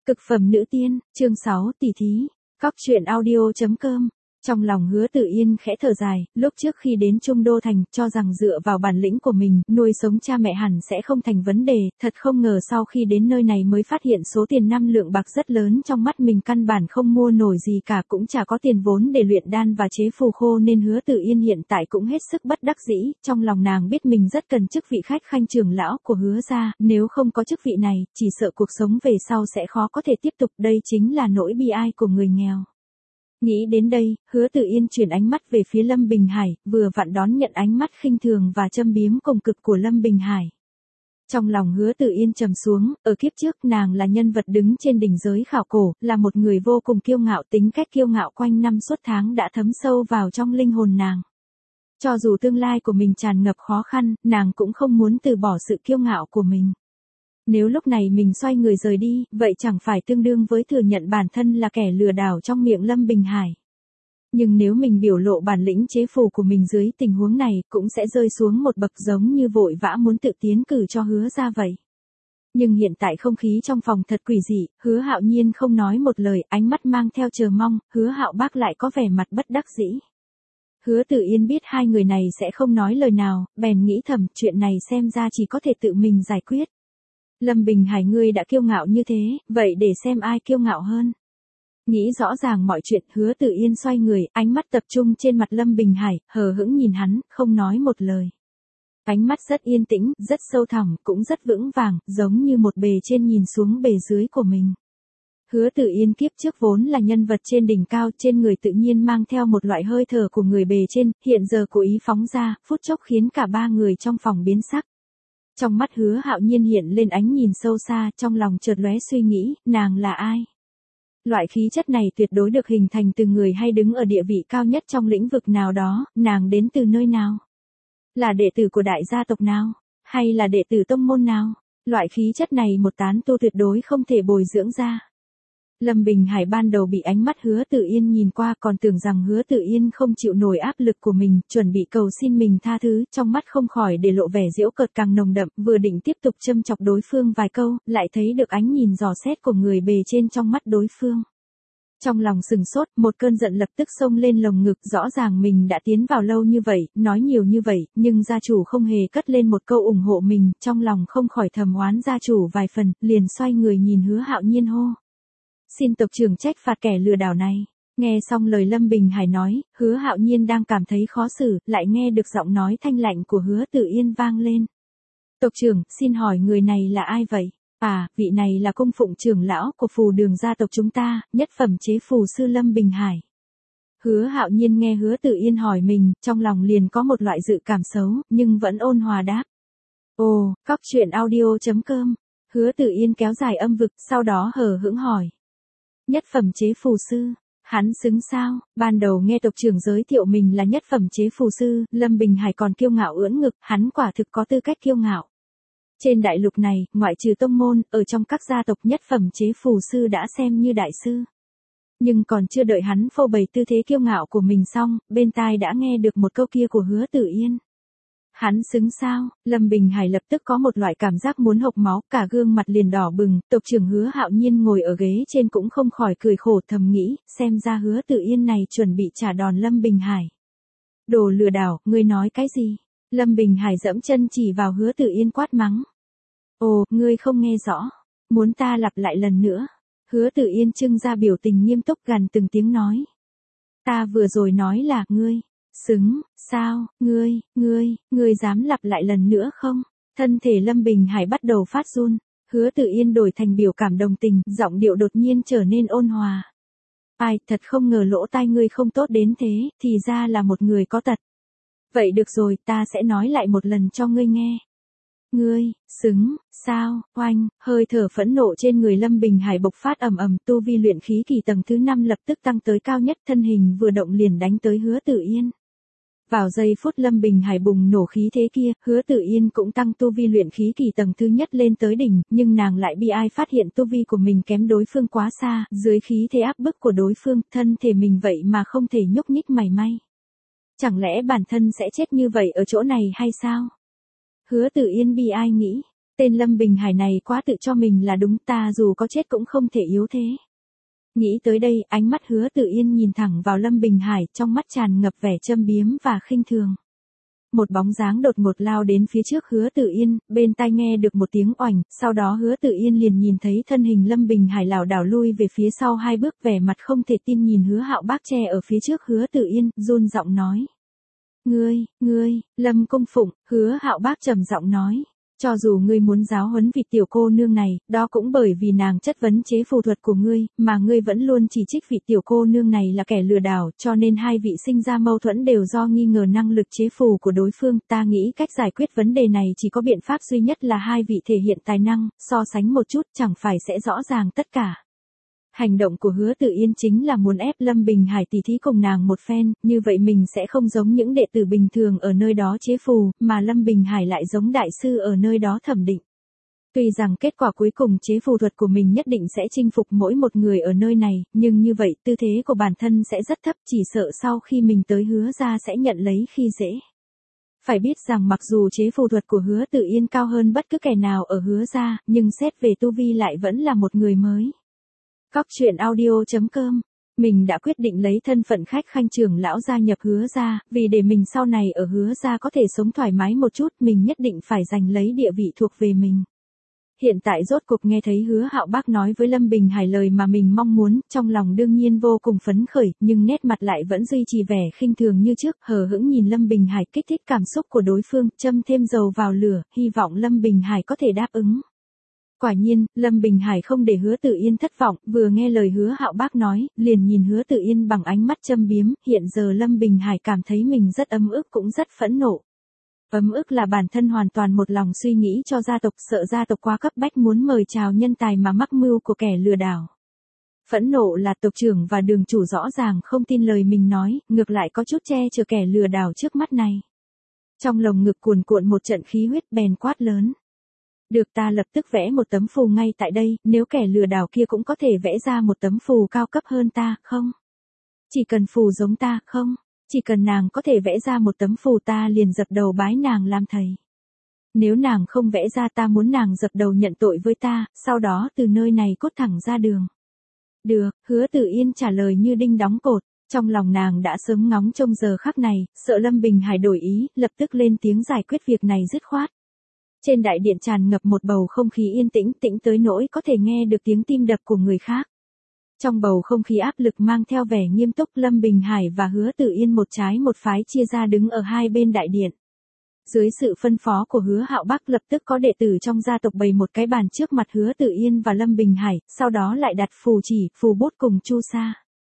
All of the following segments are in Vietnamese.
Cực phẩm nữ tiên, chương 6 tỷ thí. Cóc truyện audio.com. Trong lòng Hứa Tử Yên khẽ thở dài, lúc trước khi đến Trung Đô Thành, cho rằng dựa vào bản lĩnh của mình, nuôi sống cha mẹ hẳn sẽ không thành vấn đề, thật không ngờ sau khi đến nơi này mới phát hiện số tiền 5 lượng bạc rất lớn trong mắt mình căn bản không mua nổi gì cả, cũng chả có tiền vốn để luyện đan và chế phù khô nên Hứa Tử Yên hiện tại cũng hết sức bất đắc dĩ, trong lòng nàng biết mình rất cần chức vị khách khanh trưởng lão của Hứa gia, nếu không có chức vị này, chỉ sợ cuộc sống về sau sẽ khó có thể tiếp tục, đây chính là nỗi bi ai của người nghèo. Nghĩ đến đây, Hứa Tử Yên chuyển ánh mắt về phía Lâm Bình Hải, vừa vặn đón nhận ánh mắt khinh thường và châm biếm cùng cực của Lâm Bình Hải. Trong lòng Hứa Tử Yên trầm xuống, ở kiếp trước nàng là nhân vật đứng trên đỉnh giới khảo cổ, là một người vô cùng kiêu ngạo, tính cách kiêu ngạo quanh năm suốt tháng đã thấm sâu vào trong linh hồn nàng. Cho dù tương lai của mình tràn ngập khó khăn, nàng cũng không muốn từ bỏ sự kiêu ngạo của mình. Nếu lúc này mình xoay người rời đi, vậy chẳng phải tương đương với thừa nhận bản thân là kẻ lừa đảo trong miệng Lâm Bình Hải. Nhưng nếu mình biểu lộ bản lĩnh chế phù của mình dưới tình huống này, cũng sẽ rơi xuống một bậc giống như vội vã muốn tự tiến cử cho Hứa ra vậy. Nhưng hiện tại không khí trong phòng thật quỷ dị, Hứa Hạo Nhiên không nói một lời, ánh mắt mang theo chờ mong, Hứa Hạo Bác lại có vẻ mặt bất đắc dĩ. Hứa Tử Yên biết hai người này sẽ không nói lời nào, bèn nghĩ thầm, chuyện này xem ra chỉ có thể tự mình giải quyết. Lâm Bình Hải, ngươi đã kiêu ngạo như thế, vậy để xem ai kiêu ngạo hơn. Nghĩ rõ ràng mọi chuyện, Hứa Tử Yên xoay người, ánh mắt tập trung trên mặt Lâm Bình Hải, hờ hững nhìn hắn, không nói một lời. Ánh mắt rất yên tĩnh, rất sâu thẳm, cũng rất vững vàng, giống như một bề trên nhìn xuống bề dưới của mình. Hứa Tử Yên kiếp trước vốn là nhân vật trên đỉnh cao, trên người tự nhiên mang theo một loại hơi thở của người bề trên, hiện giờ cố ý phóng ra, phút chốc khiến cả ba người trong phòng biến sắc. Trong mắt Hứa Hạo Nhiên hiện lên ánh nhìn sâu xa, trong lòng chợt lóe suy nghĩ, nàng là ai? Loại khí chất này tuyệt đối được hình thành từ người hay đứng ở địa vị cao nhất trong lĩnh vực nào đó, nàng đến từ nơi nào? Là đệ tử của đại gia tộc nào? Hay là đệ tử tông môn nào? Loại khí chất này một tán tu tuyệt đối không thể bồi dưỡng ra. Lâm Bình Hải ban đầu bị ánh mắt Hứa Tử Yên nhìn qua còn tưởng rằng Hứa Tử Yên không chịu nổi áp lực của mình, chuẩn bị cầu xin mình tha thứ, trong mắt không khỏi để lộ vẻ giễu cợt càng nồng đậm, vừa định tiếp tục châm chọc đối phương vài câu, lại thấy được ánh nhìn dò xét của người bề trên trong mắt đối phương. Trong lòng sừng sốt, một cơn giận lập tức xông lên lồng ngực, rõ ràng mình đã tiến vào lâu như vậy, nói nhiều như vậy, nhưng gia chủ không hề cất lên một câu ủng hộ mình, trong lòng không khỏi thầm oán gia chủ vài phần, liền xoay người nhìn Hứa Hạo Nhiên hô. Xin tộc trưởng trách phạt kẻ lừa đảo này. Nghe xong lời Lâm Bình Hải nói, Hứa Hạo Nhiên đang cảm thấy khó xử, lại nghe được giọng nói thanh lạnh của Hứa Tử Yên vang lên. Tộc trưởng, xin hỏi người này là ai vậy? À, vị này là cung phụng trưởng lão của phù đường gia tộc chúng ta, nhất phẩm chế phù sư Lâm Bình Hải. Hứa Hạo Nhiên nghe Hứa Tử Yên hỏi mình, trong lòng liền có một loại dự cảm xấu, nhưng vẫn ôn hòa đáp. Ồ, Cóc truyện audio.com. Hứa Tử Yên kéo dài âm vực, sau đó hờ hững hỏi. Nhất phẩm chế phù sư, hắn xứng sao? Ban đầu nghe tộc trưởng giới thiệu mình là nhất phẩm chế phù sư, Lâm Bình Hải còn kiêu ngạo ưỡn ngực, hắn quả thực có tư cách kiêu ngạo. Trên đại lục này, ngoại trừ tông môn, ở trong các gia tộc nhất phẩm chế phù sư đã xem như đại sư. Nhưng còn chưa đợi hắn phô bày tư thế kiêu ngạo của mình xong, bên tai đã nghe được một câu kia của Hứa Tử Yên. Hắn xứng sao? Lâm Bình Hải lập tức có một loại cảm giác muốn hộc máu, cả gương mặt liền đỏ bừng, tộc trưởng Hứa Hạo Nhiên ngồi ở ghế trên cũng không khỏi cười khổ thầm nghĩ, xem ra Hứa Tử Yên này chuẩn bị trả đòn Lâm Bình Hải. Đồ lừa đảo, ngươi nói cái gì? Lâm Bình Hải dẫm chân chỉ vào Hứa Tử Yên quát mắng. Ồ, ngươi không nghe rõ, muốn ta lặp lại lần nữa. Hứa Tử Yên trưng ra biểu tình nghiêm túc gằn từng tiếng nói. Ta vừa rồi nói là, ngươi. Xứng, sao, ngươi dám lặp lại lần nữa không? Thân thể Lâm Bình Hải bắt đầu phát run, Hứa Tử Yên đổi thành biểu cảm đồng tình, giọng điệu đột nhiên trở nên ôn hòa. Ai, thật không ngờ lỗ tai ngươi không tốt đến thế, thì ra là một người có tật. Vậy được rồi, ta sẽ nói lại một lần cho ngươi nghe. Ngươi, xứng, sao, oanh, hơi thở phẫn nộ trên người Lâm Bình Hải bộc phát ầm ầm, tu vi luyện khí kỳ tầng thứ 5 lập tức tăng tới cao nhất, thân hình vừa động liền đánh tới Hứa Tử Yên. Vào giây phút Lâm Bình Hải bùng nổ khí thế kia, Hứa Tử Yên cũng tăng tu vi luyện khí kỳ tầng thứ nhất lên tới đỉnh, nhưng nàng lại bi ai phát hiện tu vi của mình kém đối phương quá xa, dưới khí thế áp bức của đối phương, thân thể mình vậy mà không thể nhúc nhích mảy may. Chẳng lẽ bản thân sẽ chết như vậy ở chỗ này hay sao? Hứa Tử Yên bi ai nghĩ, Tên Lâm Bình Hải này quá tự cho mình là đúng, ta dù có chết cũng không thể yếu thế. Nghĩ tới đây, ánh mắt Hứa Tự Yên nhìn thẳng vào Lâm Bình Hải, trong mắt tràn ngập vẻ châm biếm và khinh thường. Một bóng dáng đột ngột lao đến phía trước Hứa Tự Yên, bên tai nghe được một tiếng oành, sau đó Hứa Tự Yên liền nhìn thấy thân hình Lâm Bình Hải lảo đảo lui về phía sau 2 bước, vẻ mặt không thể tin nhìn Hứa Hạo Bác che ở phía trước Hứa Tự Yên, run giọng nói. Ngươi, Lâm Cung Phụng, Hứa Hạo Bác trầm giọng nói. Cho dù ngươi muốn giáo huấn vị tiểu cô nương này, đó cũng bởi vì nàng chất vấn chế phù thuật của ngươi, mà ngươi vẫn luôn chỉ trích vị tiểu cô nương này là kẻ lừa đảo, cho nên hai vị sinh ra mâu thuẫn đều do nghi ngờ năng lực chế phù của đối phương. Ta nghĩ cách giải quyết vấn đề này chỉ có biện pháp duy nhất là hai vị thể hiện tài năng, so sánh một chút chẳng phải sẽ rõ ràng tất cả. Hành động của Hứa Tự Yên chính là muốn ép Lâm Bình Hải tỉ thí cùng nàng một phen, như vậy mình sẽ không giống những đệ tử bình thường ở nơi đó chế phù, mà Lâm Bình Hải lại giống đại sư ở nơi đó thẩm định. Tuy rằng kết quả cuối cùng chế phù thuật của mình nhất định sẽ chinh phục mỗi một người ở nơi này, nhưng như vậy tư thế của bản thân sẽ rất thấp, chỉ sợ sau khi mình tới Hứa gia sẽ nhận lấy khi dễ. Phải biết rằng mặc dù chế phù thuật của Hứa Tự Yên cao hơn bất cứ kẻ nào ở Hứa gia, nhưng xét về tu vi lại vẫn là một người mới. Cóc truyện audio.com. Mình đã quyết định lấy thân phận khách khanh trưởng lão gia nhập Hứa gia, vì để mình sau này ở Hứa gia có thể sống thoải mái một chút, mình nhất định phải giành lấy địa vị thuộc về mình. Hiện tại rốt cục nghe thấy Hứa Hạo Bác nói với Lâm Bình Hải lời mà mình mong muốn, trong lòng đương nhiên vô cùng phấn khởi, nhưng nét mặt lại vẫn duy trì vẻ khinh thường như trước, hờ hững nhìn Lâm Bình Hải, kích thích cảm xúc của đối phương, châm thêm dầu vào lửa, hy vọng Lâm Bình Hải có thể đáp ứng. Quả nhiên, Lâm Bình Hải không để Hứa Tự Yên thất vọng, vừa nghe lời Hứa Hạo Bác nói, liền nhìn Hứa Tự Yên bằng ánh mắt châm biếm, hiện giờ Lâm Bình Hải cảm thấy mình rất ấm ức cũng rất phẫn nộ. Ấm ức là bản thân hoàn toàn một lòng suy nghĩ cho gia tộc, sợ gia tộc quá cấp bách muốn mời chào nhân tài mà mắc mưu của kẻ lừa đảo. Phẫn nộ là tộc trưởng và đường chủ rõ ràng không tin lời mình nói, ngược lại có chút che chở kẻ lừa đảo trước mắt này. Trong lồng ngực cuồn cuộn một trận khí huyết, bèn quát lớn. Được, ta lập tức vẽ một tấm phù ngay tại đây, nếu kẻ lừa đảo kia cũng có thể vẽ ra một tấm phù cao cấp hơn ta, không? Chỉ cần phù giống ta, không? Chỉ cần nàng có thể vẽ ra một tấm phù ta liền dập đầu bái nàng làm thầy. Nếu nàng không vẽ ra ta muốn nàng dập đầu nhận tội với ta, sau đó từ nơi này cút thẳng ra đường. Được, Hứa Tự Yên trả lời như đinh đóng cột. Trong lòng nàng đã sớm ngóng trông giờ khắc này, sợ Lâm Bình Hải đổi ý, lập tức lên tiếng giải quyết việc này dứt khoát. Trên đại điện tràn ngập một bầu không khí yên tĩnh, tĩnh tới nỗi có thể nghe được tiếng tim đập của người khác. Trong bầu không khí áp lực mang theo vẻ nghiêm túc, Lâm Bình Hải và Hứa Tự Yên một trái một phái chia ra đứng ở hai bên đại điện. Dưới sự phân phó của Hứa Hạo Bác, lập tức có đệ tử trong gia tộc bày một cái bàn trước mặt Hứa Tự Yên và Lâm Bình Hải, sau đó lại đặt phù chỉ, phù bút cùng chu sa.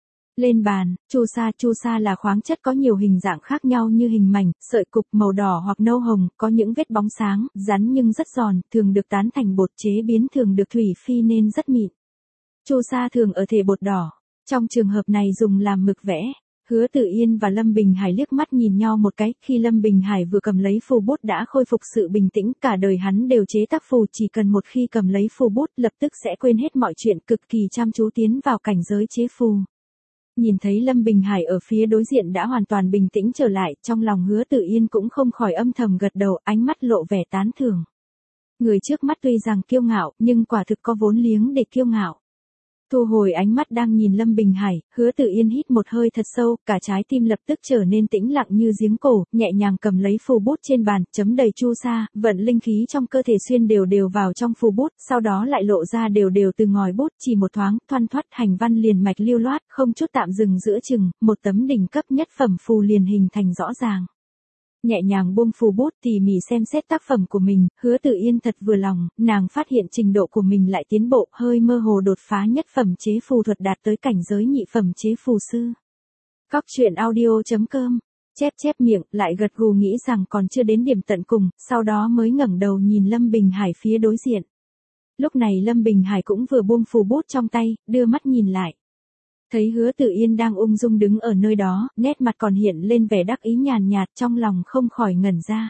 Lên bàn, chu sa là khoáng chất có nhiều hình dạng khác nhau như hình mảnh, sợi cục màu đỏ hoặc nâu hồng, có những vết bóng sáng, rắn nhưng rất giòn, thường được tán thành bột, chế biến thường được thủy phi nên rất mịn. Chu sa thường ở thể bột đỏ, trong trường hợp này dùng làm mực vẽ. Hứa Tự Yên và Lâm Bình Hải liếc mắt nhìn nhau một cái, khi Lâm Bình Hải vừa cầm lấy phù bút đã khôi phục sự bình tĩnh, cả đời hắn đều chế tác phù, chỉ cần một khi cầm lấy phù bút lập tức sẽ quên hết mọi chuyện, cực kỳ chăm chú tiến vào cảnh giới chế phù. Nhìn thấy Lâm Bình Hải ở phía đối diện đã hoàn toàn bình tĩnh trở lại, trong lòng Hứa Tự Yên cũng không khỏi âm thầm gật đầu, ánh mắt lộ vẻ tán thưởng. Người trước mắt tuy rằng kiêu ngạo, nhưng quả thực có vốn liếng để kiêu ngạo. Thu hồi ánh mắt đang nhìn Lâm Bình Hải, Hứa Tự Yên hít một hơi thật sâu, cả trái tim lập tức trở nên tĩnh lặng như giếng cổ, nhẹ nhàng cầm lấy phù bút trên bàn, chấm đầy chu sa, vận linh khí trong cơ thể xuyên đều đều vào trong phù bút, sau đó lại lộ ra đều đều từ ngòi bút, chỉ một thoáng, thoăn thoắt hành văn liền mạch lưu loát, không chút tạm dừng giữa chừng, một tấm đỉnh cấp nhất phẩm phù liền hình thành rõ ràng. Nhẹ nhàng buông phù bút tỉ mỉ xem xét tác phẩm của mình, Hứa Tự Yên thật vừa lòng, nàng phát hiện trình độ của mình lại tiến bộ, hơi mơ hồ đột phá nhất phẩm chế phù thuật đạt tới cảnh giới nhị phẩm chế phù sư. Cóc truyện audio.com, chép miệng, lại gật gù nghĩ rằng còn chưa đến điểm tận cùng, sau đó mới ngẩng đầu nhìn Lâm Bình Hải phía đối diện. Lúc này Lâm Bình Hải cũng vừa buông phù bút trong tay, đưa mắt nhìn lại. Thấy Hứa Tự Yên đang ung dung đứng ở nơi đó, nét mặt còn hiện lên vẻ đắc ý nhàn nhạt, trong lòng không khỏi ngẩn ra.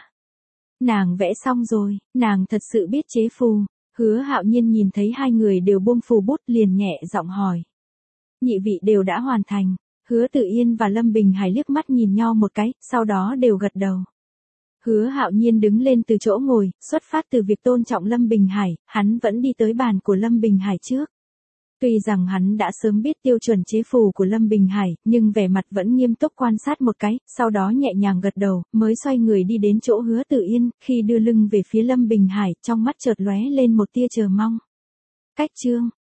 Nàng vẽ xong rồi, nàng thật sự biết chế phù. Hứa Hạo Nhiên nhìn thấy hai người đều buông phù bút liền nhẹ giọng hỏi. Nhị vị đều đã hoàn thành. Hứa Tự Yên và Lâm Bình Hải liếc mắt nhìn nhau một cái, sau đó đều gật đầu. Hứa Hạo Nhiên đứng lên từ chỗ ngồi, xuất phát từ việc tôn trọng Lâm Bình Hải, hắn vẫn đi tới bàn của Lâm Bình Hải trước. Tuy rằng hắn đã sớm biết tiêu chuẩn chế phù của Lâm Bình Hải, nhưng vẻ mặt vẫn nghiêm túc quan sát một cái, sau đó nhẹ nhàng gật đầu, mới xoay người đi đến chỗ Hứa Tử Yên, khi đưa lưng về phía Lâm Bình Hải, trong mắt chợt lóe lên một tia chờ mong. Cách chương